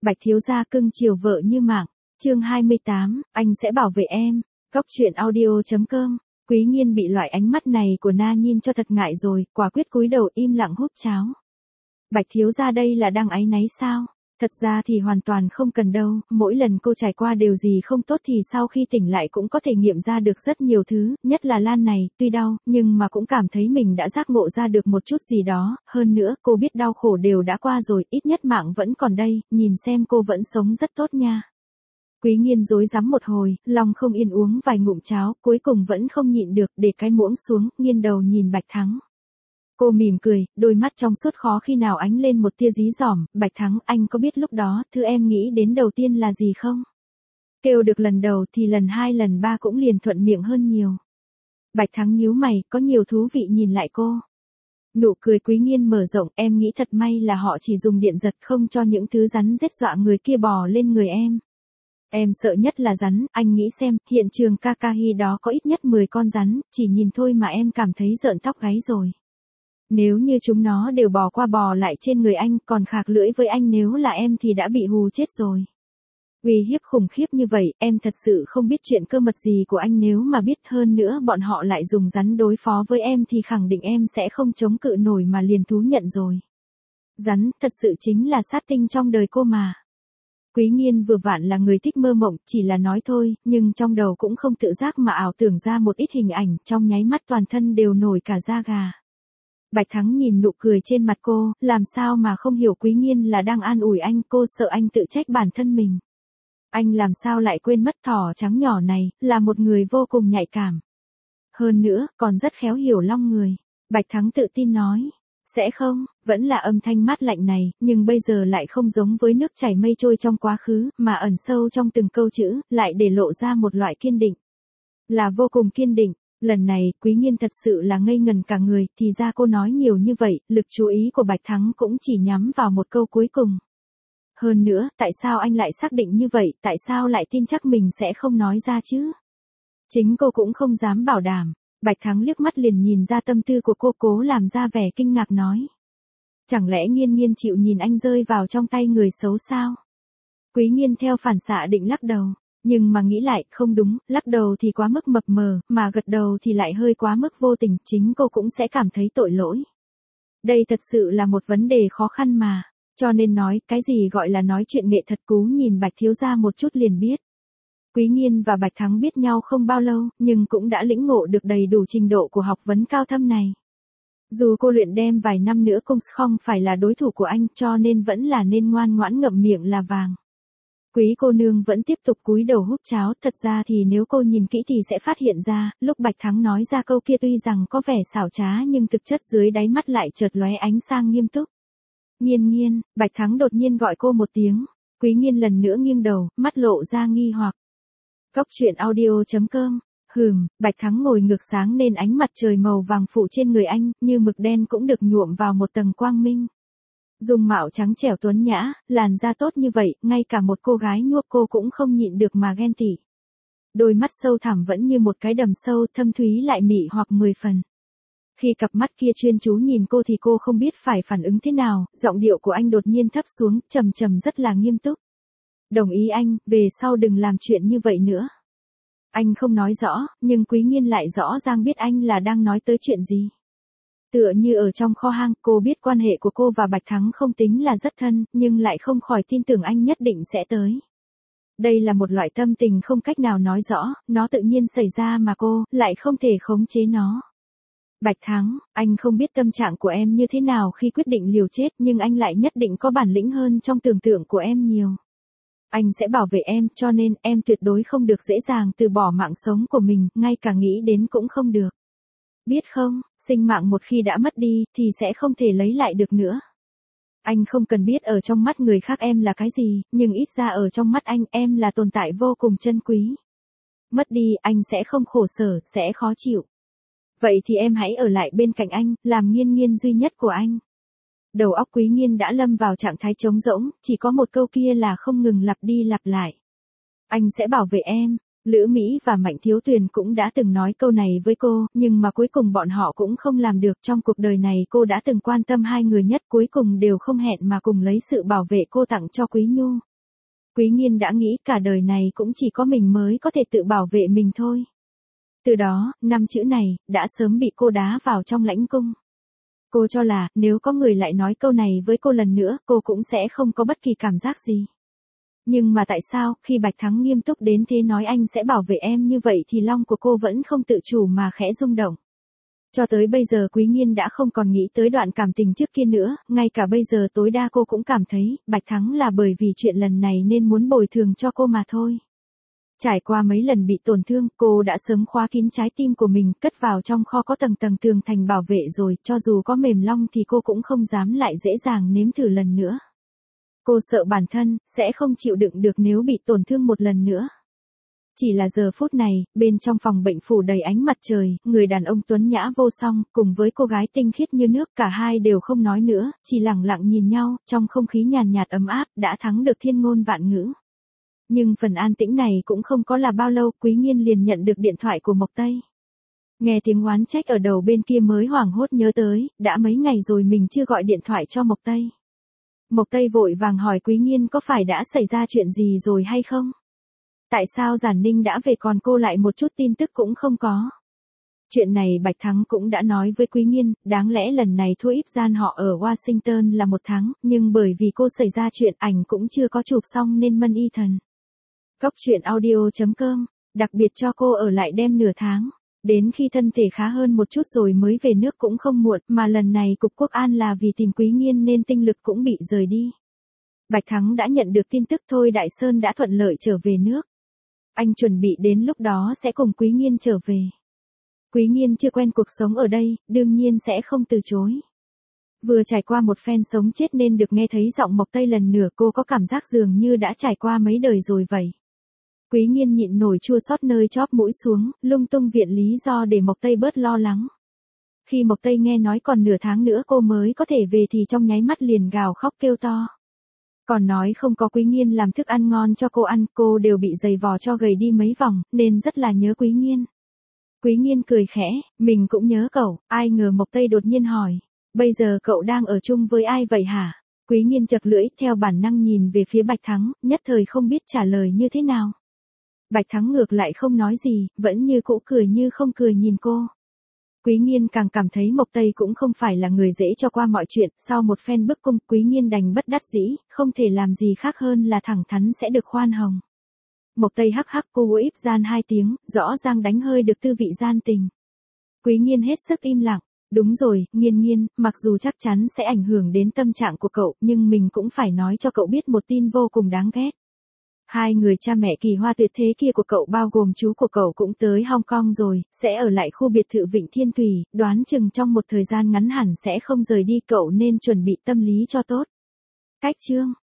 Bạch thiếu gia cưng chiều vợ như mạng. Chương 28, anh sẽ bảo vệ em. Góc truyện audio.com. Quý Nghiên bị loại ánh mắt này của Na Nhiên cho thật ngại rồi, quả quyết cúi đầu im lặng húp cháo. Bạch thiếu gia đây là đang áy náy sao? Thật ra thì hoàn toàn không cần đâu, mỗi lần cô trải qua điều gì không tốt thì sau khi tỉnh lại cũng có thể nghiệm ra được rất nhiều thứ, nhất là Lan này, tuy đau, nhưng mà cũng cảm thấy mình đã giác ngộ ra được một chút gì đó, hơn nữa, cô biết đau khổ đều đã qua rồi, ít nhất mạng vẫn còn đây, nhìn xem cô vẫn sống rất tốt nha. Quý Nghiên rối rắm một hồi, lòng không yên uống vài ngụm cháo, cuối cùng vẫn không nhịn được, để cái muỗng xuống, nghiêng đầu nhìn Bạch Thắng. Cô mỉm cười, đôi mắt trong suốt khó khi nào ánh lên một tia dí dỏm, Bạch Thắng, anh có biết lúc đó, thứ em nghĩ đến đầu tiên là gì không? Kêu được lần đầu thì lần hai lần ba cũng liền thuận miệng hơn nhiều. Bạch Thắng nhíu mày, có nhiều thú vị nhìn lại cô. Nụ cười Quý Nghiên mở rộng, em nghĩ thật may là họ chỉ dùng điện giật không cho những thứ rắn rết dọa người kia bò lên người em. Em sợ nhất là rắn, anh nghĩ xem, hiện trường Kakahi đó có ít nhất 10 con rắn, chỉ nhìn thôi mà em cảm thấy rợn tóc gáy rồi. Nếu như chúng nó đều bò qua bò lại trên người anh, còn khạc lưỡi với anh nếu là em thì đã bị hù chết rồi. Uy hiếp khủng khiếp như vậy, em thật sự không biết chuyện cơ mật gì của anh, nếu mà biết hơn nữa bọn họ lại dùng rắn đối phó với em thì khẳng định em sẽ không chống cự nổi mà liền thú nhận rồi. Rắn, thật sự chính là sát tinh trong đời cô mà. Quý Nghiên vừa vặn là người thích mơ mộng, chỉ là nói thôi, nhưng trong đầu cũng không tự giác mà ảo tưởng ra một ít hình ảnh, trong nháy mắt toàn thân đều nổi cả da gà. Bạch Thắng nhìn nụ cười trên mặt cô, làm sao mà không hiểu Quý Nghiên là đang an ủi anh, cô sợ anh tự trách bản thân mình. Anh làm sao lại quên mất thỏ trắng nhỏ này, là một người vô cùng nhạy cảm. Hơn nữa, còn rất khéo hiểu long người. Bạch Thắng tự tin nói, sẽ không, vẫn là âm thanh mát lạnh này, nhưng bây giờ lại không giống với nước chảy mây trôi trong quá khứ, mà ẩn sâu trong từng câu chữ, lại để lộ ra một loại kiên định. Là vô cùng kiên định. Lần này, Quý Nghiên thật sự là ngây ngần cả người, thì ra cô nói nhiều như vậy, lực chú ý của Bạch Thắng cũng chỉ nhắm vào một câu cuối cùng. Hơn nữa, tại sao anh lại xác định như vậy, tại sao lại tin chắc mình sẽ không nói ra chứ? Chính cô cũng không dám bảo đảm. Bạch Thắng liếc mắt liền nhìn ra tâm tư của cô, cố làm ra vẻ kinh ngạc nói. Chẳng lẽ Nghiên Nghiên chịu nhìn anh rơi vào trong tay người xấu sao? Quý Nghiên theo phản xạ định lắc đầu. Nhưng mà nghĩ lại, không đúng, lắc đầu thì quá mức mập mờ, mà gật đầu thì lại hơi quá mức vô tình, chính cô cũng sẽ cảm thấy tội lỗi. Đây thật sự là một vấn đề khó khăn mà, cho nên nói, cái gì gọi là nói chuyện nghệ thật cú nhìn Bạch thiếu gia một chút liền biết. Quý Nghiên và Bạch Thắng biết nhau không bao lâu, nhưng cũng đã lĩnh ngộ được đầy đủ trình độ của học vấn cao thâm này. Dù cô luyện đem vài năm nữa cũng không phải là đối thủ của anh, cho nên vẫn là nên ngoan ngoãn ngậm miệng là vàng. Quý cô nương vẫn tiếp tục cúi đầu húp cháo, thật ra thì nếu cô nhìn kỹ thì sẽ phát hiện ra, lúc Bạch Thắng nói ra câu kia tuy rằng có vẻ xảo trá nhưng thực chất dưới đáy mắt lại chợt lóe ánh sang nghiêm túc. Nghiên Nghiên, Bạch Thắng đột nhiên gọi cô một tiếng, Quý Nghiên lần nữa nghiêng đầu, mắt lộ ra nghi hoặc. Góc truyện audio.com. Bạch Thắng ngồi ngược sáng nên ánh mặt trời màu vàng phụ trên người anh, như mực đen cũng được nhuộm vào một tầng quang minh. Dung mạo trắng trẻo tuấn nhã, làn da tốt như vậy, ngay cả một cô gái nhuộm cô cũng không nhịn được mà ghen tị. Đôi mắt sâu thẳm vẫn như một cái đầm sâu, thâm thúy lại mị hoặc 10 phần. Khi cặp mắt kia chuyên chú nhìn cô thì cô không biết phải phản ứng thế nào, giọng điệu của anh đột nhiên thấp xuống, trầm trầm rất là nghiêm túc. Đồng ý anh, về sau đừng làm chuyện như vậy nữa. Anh không nói rõ, nhưng Quý Nghiên lại rõ ràng biết anh là đang nói tới chuyện gì. Tựa như ở trong kho hang, cô biết quan hệ của cô và Bạch Thắng không tính là rất thân, nhưng lại không khỏi tin tưởng anh nhất định sẽ tới. Đây là một loại tâm tình không cách nào nói rõ, nó tự nhiên xảy ra mà cô lại không thể khống chế nó. Bạch Thắng, anh không biết tâm trạng của em như thế nào khi quyết định liều chết, nhưng anh lại nhất định có bản lĩnh hơn trong tưởng tượng của em nhiều. Anh sẽ bảo vệ em, cho nên em tuyệt đối không được dễ dàng từ bỏ mạng sống của mình, ngay cả nghĩ đến cũng không được. Biết không, sinh mạng một khi đã mất đi, thì sẽ không thể lấy lại được nữa. Anh không cần biết ở trong mắt người khác em là cái gì, nhưng ít ra ở trong mắt anh, em là tồn tại vô cùng chân quý. Mất đi, anh sẽ không khổ sở, sẽ khó chịu. Vậy thì em hãy ở lại bên cạnh anh, làm Nghiên Nghiên duy nhất của anh. Đầu óc Quý Nghiên đã lâm vào trạng thái trống rỗng, chỉ có một câu kia là không ngừng lặp đi lặp lại. Anh sẽ bảo vệ em. Lữ Mỹ và Mạnh Thiếu Tuyền cũng đã từng nói câu này với cô, nhưng mà cuối cùng bọn họ cũng không làm được. Trong cuộc đời này cô đã từng quan tâm hai người nhất, cuối cùng đều không hẹn mà cùng lấy sự bảo vệ cô tặng cho Quý Nhu. Quý Nghiên đã nghĩ cả đời này cũng chỉ có mình mới có thể tự bảo vệ mình thôi. Từ đó, 5 chữ này, đã sớm bị cô đá vào trong lãnh cung. Cô cho là, nếu có người lại nói câu này với cô lần nữa, cô cũng sẽ không có bất kỳ cảm giác gì. Nhưng mà tại sao, khi Bạch Thắng nghiêm túc đến thế nói anh sẽ bảo vệ em như vậy thì lòng của cô vẫn không tự chủ mà khẽ rung động. Cho tới bây giờ Quý Nghiên đã không còn nghĩ tới đoạn cảm tình trước kia nữa, ngay cả bây giờ tối đa cô cũng cảm thấy, Bạch Thắng là bởi vì chuyện lần này nên muốn bồi thường cho cô mà thôi. Trải qua mấy lần bị tổn thương, cô đã sớm khóa kín trái tim của mình, cất vào trong kho có tầng tầng tường thành bảo vệ rồi, cho dù có mềm long thì cô cũng không dám lại dễ dàng nếm thử lần nữa. Cô sợ bản thân, sẽ không chịu đựng được nếu bị tổn thương một lần nữa. Chỉ là giờ phút này, bên trong phòng bệnh phủ đầy ánh mặt trời, người đàn ông tuấn nhã vô song, cùng với cô gái tinh khiết như nước, cả hai đều không nói nữa, chỉ lặng lặng nhìn nhau, trong không khí nhàn nhạt ấm áp, đã thắng được thiên ngôn vạn ngữ. Nhưng phần an tĩnh này cũng không có là bao lâu, Quý Nghiên liền nhận được điện thoại của Mộc Tây. Nghe tiếng oán trách ở đầu bên kia mới hoảng hốt nhớ tới, đã mấy ngày rồi mình chưa gọi điện thoại cho Mộc Tây. Mộc Tây vội vàng hỏi Quý Nghiên có phải đã xảy ra chuyện gì rồi hay không? Tại sao Giản Ninh đã về còn cô lại một chút tin tức cũng không có? Chuyện này Bạch Thắng cũng đã nói với Quý Nghiên, đáng lẽ lần này thua Íp Gian họ ở Washington là 1 tháng, nhưng bởi vì cô xảy ra chuyện ảnh cũng chưa có chụp xong nên mân y thần. Cóc truyện audio.com, đặc biệt cho cô ở lại đêm nửa tháng. Đến khi thân thể khá hơn một chút rồi mới về nước cũng không muộn, mà lần này Cục Quốc an là vì tìm Quý Nghiên nên tinh lực cũng bị rời đi. Bạch Thắng đã nhận được tin tức Thôi Đại Sơn đã thuận lợi trở về nước. Anh chuẩn bị đến lúc đó sẽ cùng Quý Nghiên trở về. Quý Nghiên chưa quen cuộc sống ở đây, đương nhiên sẽ không từ chối. Vừa trải qua một phen sống chết nên được nghe thấy giọng Mộc Tây lần nữa, cô có cảm giác dường như đã trải qua mấy đời rồi vậy. Quý Nghiên nhịn nổi chua xót nơi chóp mũi xuống, lung tung viện lý do để Mộc Tây bớt lo lắng. Khi Mộc Tây nghe nói còn nửa tháng nữa cô mới có thể về thì trong nháy mắt liền gào khóc kêu to. Còn nói không có Quý Nghiên làm thức ăn ngon cho cô ăn, cô đều bị giày vò cho gầy đi mấy vòng, nên rất là nhớ Quý Nghiên. Quý Nghiên cười khẽ, mình cũng nhớ cậu, ai ngờ Mộc Tây đột nhiên hỏi. Bây giờ cậu đang ở chung với ai vậy hả? Quý Nghiên chật lưỡi, theo bản năng nhìn về phía Bạch Thắng, nhất thời không biết trả lời như thế nào. Bạch Thắng ngược lại không nói gì, vẫn như cũ cười như không cười nhìn cô. Quý Nghiên càng cảm thấy Mộc Tây cũng không phải là người dễ cho qua mọi chuyện, sau một phen bức cung, Quý Nghiên đành bất đắc dĩ, không thể làm gì khác hơn là thẳng thắn sẽ được khoan hồng. Mộc Tây hắc hắc cô Íp Gian 2 tiếng, rõ ràng đánh hơi được tư vị gian tình. Quý Nghiên hết sức im lặng. Đúng rồi, Nghiên, mặc dù chắc chắn sẽ ảnh hưởng đến tâm trạng của cậu, nhưng mình cũng phải nói cho cậu biết một tin vô cùng đáng ghét. 2 người cha mẹ kỳ hoa tuyệt thế kia của cậu bao gồm chú của cậu cũng tới Hong Kong rồi, sẽ ở lại khu biệt thự Vịnh Thiên Thủy, đoán chừng trong một thời gian ngắn hẳn sẽ không rời đi, cậu nên chuẩn bị tâm lý cho tốt. Cách chương